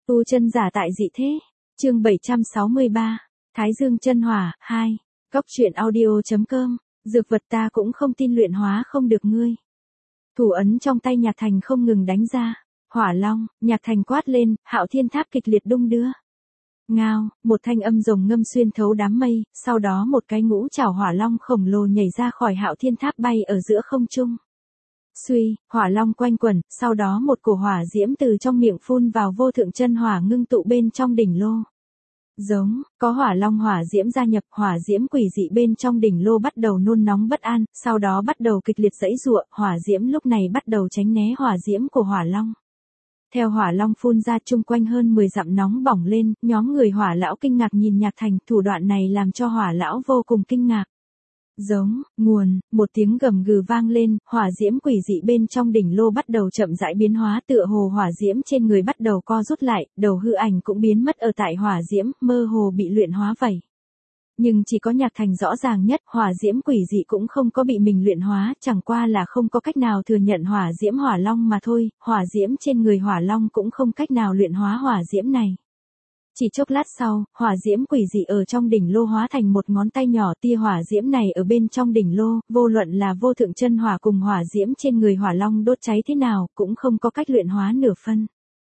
Tu chân giả tại dị thế. Chương 763. Thái Dương chân hỏa 2. Góc truyện audio.com. Dược vật ta cũng không tin luyện hóa không được ngươi. Thủ ấn trong tay Nhạc Thành không ngừng đánh ra. Hỏa long, Nhạc Thành quát lên, Hạo Thiên Tháp kịch liệt đung đưa. Ngao, một thanh âm rồng ngâm xuyên thấu đám mây, sau đó một cái ngũ trảo hỏa long khổng lồ nhảy ra khỏi Hạo Thiên Tháp bay ở giữa không trung. Suy, hỏa long quanh quẩn, sau đó một cổ hỏa diễm từ trong miệng phun vào vô thượng chân hỏa ngưng tụ bên trong đỉnh lô. Giống, có hỏa long hỏa diễm gia nhập, hỏa diễm quỷ dị bên trong đỉnh lô bắt đầu nôn nóng bất an, sau đó bắt đầu kịch liệt giãy giụa, hỏa diễm lúc này bắt đầu tránh né hỏa diễm của hỏa long. Theo hỏa long phun ra chung quanh hơn 10 dặm nóng bỏng lên, nhóm người hỏa lão kinh ngạc nhìn Nhạc Thành, thủ đoạn này làm cho hỏa lão vô cùng kinh ngạc. Giống, nguồn, một tiếng gầm gừ vang lên, hỏa diễm quỷ dị bên trong đỉnh lô bắt đầu chậm rãi biến hóa, tựa hồ hỏa diễm trên người bắt đầu co rút lại, đầu hư ảnh cũng biến mất ở tại hỏa diễm, mơ hồ bị luyện hóa vậy. Nhưng chỉ có Nhạc Thành rõ ràng nhất, hỏa diễm quỷ dị cũng không có bị mình luyện hóa, chẳng qua là không có cách nào thừa nhận hỏa diễm hỏa long mà thôi, hỏa diễm trên người hỏa long cũng không cách nào luyện hóa hỏa diễm này. Chỉ chốc lát sau, hỏa diễm quỷ dị ở trong đỉnh lô hóa thành một ngón tay nhỏ, tia hỏa diễm này ở bên trong đỉnh lô, vô luận là vô thượng chân hỏa cùng hỏa diễm trên người hỏa long đốt cháy thế nào, cũng không có cách luyện hóa nửa phân.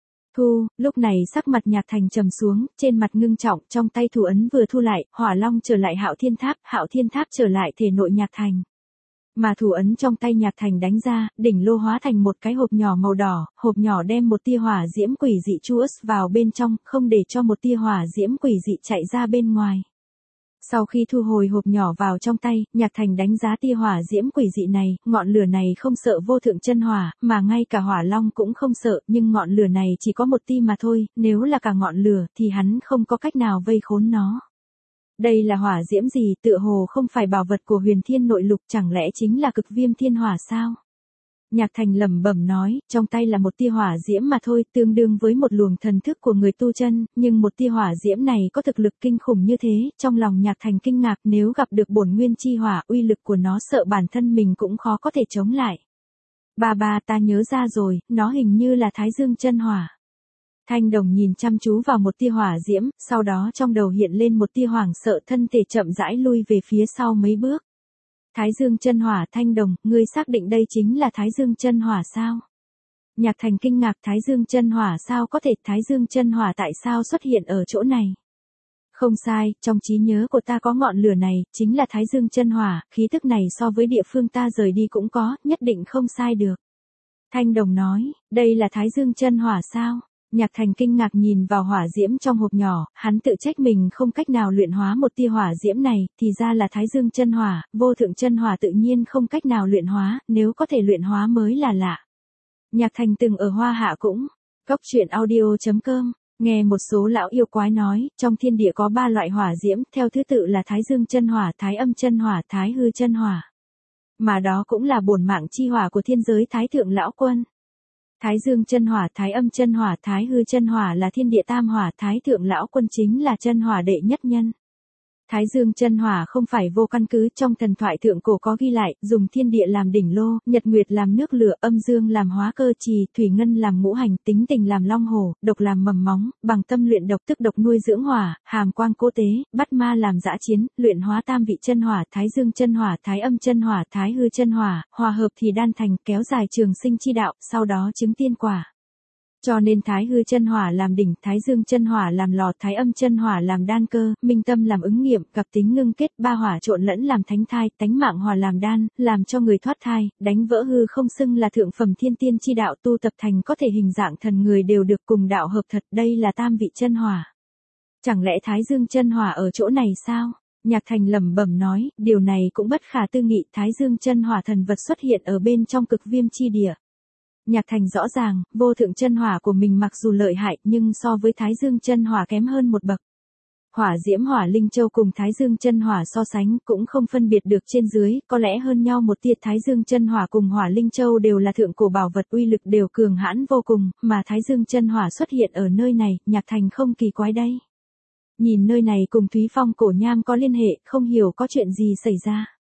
Lúc này sắc mặt Nhạc Thành trầm xuống, trên mặt ngưng trọng, trong tay thủ ấn vừa thu lại, hỏa long trở lại Hạo Thiên Tháp trở lại thể nội Nhạc Thành. Mà thủ ấn trong tay Nhạc Thành đánh ra, đỉnh lô hóa thành một cái hộp nhỏ màu đỏ, hộp nhỏ đem một tia hỏa diễm quỷ dị chuốt vào bên trong, không để cho một tia hỏa diễm quỷ dị chạy ra bên ngoài. Sau khi thu hồi hộp nhỏ vào trong tay, Nhạc Thành đánh giá tia hỏa diễm quỷ dị này, ngọn lửa này không sợ vô thượng chân hỏa, mà ngay cả hỏa long cũng không sợ, nhưng ngọn lửa này chỉ có một tia mà thôi, nếu là cả ngọn lửa thì hắn không có cách nào vây khốn nó. Đây là hỏa diễm gì, tựa hồ không phải bảo vật của Huyền Thiên Nội Lục, chẳng lẽ chính là cực viêm thiên hỏa sao? Nhạc Thành lẩm bẩm nói, trong tay là một tia hỏa diễm mà thôi, tương đương với một luồng thần thức của người tu chân, nhưng một tia hỏa diễm này có thực lực kinh khủng như thế, trong lòng Nhạc Thành kinh ngạc, nếu gặp được bổn nguyên chi hỏa, uy lực của nó sợ bản thân mình cũng khó có thể chống lại. Ba ta nhớ ra rồi, nó hình như là Thái Dương chân hỏa. Thanh Đồng nhìn chăm chú vào một tia hỏa diễm, sau đó trong đầu hiện lên một tia hoảng sợ, thân thể chậm rãi lui về phía sau mấy bước. Thái Dương chân hỏa, Thanh Đồng, ngươi xác định đây chính là Thái Dương chân hỏa sao? Nhạc Thành kinh ngạc, Thái Dương chân hỏa sao có thể, Thái Dương chân hỏa tại sao xuất hiện ở chỗ này? Không sai, trong trí nhớ của ta có ngọn lửa này, chính là Thái Dương chân hỏa, khí tức này so với địa phương ta rời đi cũng có, nhất định không sai được. Thanh Đồng nói, đây là Thái Dương chân hỏa sao? Nhạc Thành kinh ngạc nhìn vào hỏa diễm trong hộp nhỏ, hắn tự trách mình không cách nào luyện hóa một tia hỏa diễm này, thì ra là Thái Dương chân hỏa, vô thượng chân hỏa tự nhiên không cách nào luyện hóa, nếu có thể luyện hóa mới là lạ. Nhạc Thành từng ở Hoa Hạ cũng, góc truyện audio.com, nghe một số lão yêu quái nói, trong thiên địa có 3 loại hỏa diễm, theo thứ tự là Thái Dương chân hỏa, Thái Âm chân hỏa, Thái Hư chân hỏa. Mà đó cũng là bổn mạng chi hỏa của thiên giới Thái Thượng Lão Quân. Thái Dương chân hỏa, Thái Âm chân hỏa, Thái Hư chân hỏa là thiên địa tam hỏa, Thái Thượng Lão Quân chính là chân hỏa đệ nhất nhân. Thái Dương chân hỏa không phải vô căn cứ, trong thần thoại thượng cổ có ghi lại, dùng thiên địa làm đỉnh lô, nhật nguyệt làm nước lửa, âm dương làm hóa cơ trì, thủy ngân làm ngũ hành, tính tình làm long hổ, độc làm mầm móng, bằng tâm luyện độc tức độc nuôi dưỡng hỏa, hàm quang cố tế, bắt ma làm dã chiến, luyện hóa tam vị chân hỏa, Thái Dương chân hỏa, Thái Âm chân hỏa, Thái Hư chân hỏa, hòa hợp thì đan thành, kéo dài trường sinh chi đạo, sau đó chứng tiên quả. Cho nên Thái Hư chân hỏa làm đỉnh, Thái Dương chân hỏa làm lò, Thái Âm chân hỏa làm đan cơ, minh tâm làm ứng nghiệm, gặp tính ngưng kết, 3 hỏa trộn lẫn làm thánh thai, tánh mạng hỏa làm đan, làm cho người thoát thai, đánh vỡ hư không xưng là thượng phẩm thiên tiên chi đạo, tu tập thành có thể hình dạng thần người đều được cùng đạo hợp thật, đây là tam vị chân hỏa. Chẳng lẽ Thái Dương chân hỏa ở chỗ này sao? Nhạc Thành lẩm bẩm nói, điều này cũng bất khả tư nghị, Thái Dương chân hỏa thần vật xuất hiện ở bên trong cực viêm chi địa. Nhạc Thành rõ ràng, vô thượng chân hỏa của mình mặc dù lợi hại nhưng so với Thái Dương chân hỏa kém hơn một bậc. Hỏa diễm hỏa linh châu cùng Thái Dương chân hỏa so sánh cũng không phân biệt được trên dưới, có lẽ hơn nhau một tia. Thái Dương chân hỏa cùng hỏa linh châu đều là thượng cổ bảo vật, uy lực đều cường hãn vô cùng, mà Thái Dương chân hỏa xuất hiện ở nơi này, Nhạc Thành không kỳ quái đây. Nhìn nơi này cùng Thúy Phong cổ nham có liên hệ, không hiểu có chuyện gì xảy ra.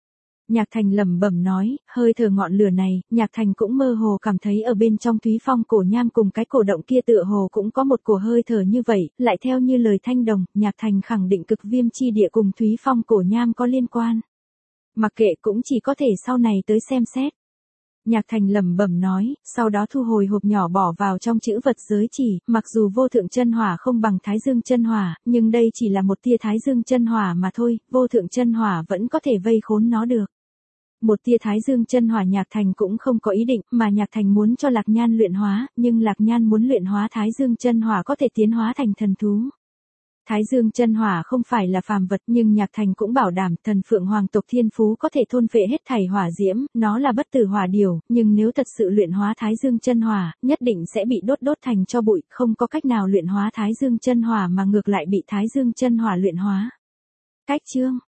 Nhạc Thành lẩm bẩm nói, hơi thở ngọn lửa này, Nhạc Thành cũng mơ hồ cảm thấy ở bên trong Thúy Phong cổ nham cùng cái cổ động kia tựa hồ cũng có một cổ hơi thở như vậy, lại theo như lời Thanh Đồng, Nhạc Thành khẳng định cực viêm chi địa cùng Thúy Phong cổ nham có liên quan. Mặc kệ cũng chỉ có thể sau này tới xem xét. Nhạc Thành lẩm bẩm nói, sau đó thu hồi hộp nhỏ bỏ vào trong chữ vật giới chỉ, mặc dù vô thượng chân hỏa không bằng Thái Dương chân hỏa, nhưng đây chỉ là một tia Thái Dương chân hỏa mà thôi, vô thượng chân hỏa vẫn có thể vây khốn nó được. Một tia Thái Dương chân hỏa Nhạc Thành cũng không có ý định, mà Nhạc Thành muốn cho Lạc Nhan luyện hóa, nhưng Lạc Nhan muốn luyện hóa Thái Dương chân hỏa có thể tiến hóa thành thần thú. Thái Dương chân hỏa không phải là phàm vật, nhưng Nhạc Thành cũng bảo đảm thần phượng hoàng tộc thiên phú có thể thôn phệ hết thảy hỏa diễm, nó là bất tử hỏa điều, nhưng nếu thật sự luyện hóa Thái Dương chân hỏa, nhất định sẽ bị đốt thành tro bụi, không có cách nào luyện hóa Thái Dương chân hỏa mà ngược lại bị Thái Dương chân hỏa luyện hóa. Cách chương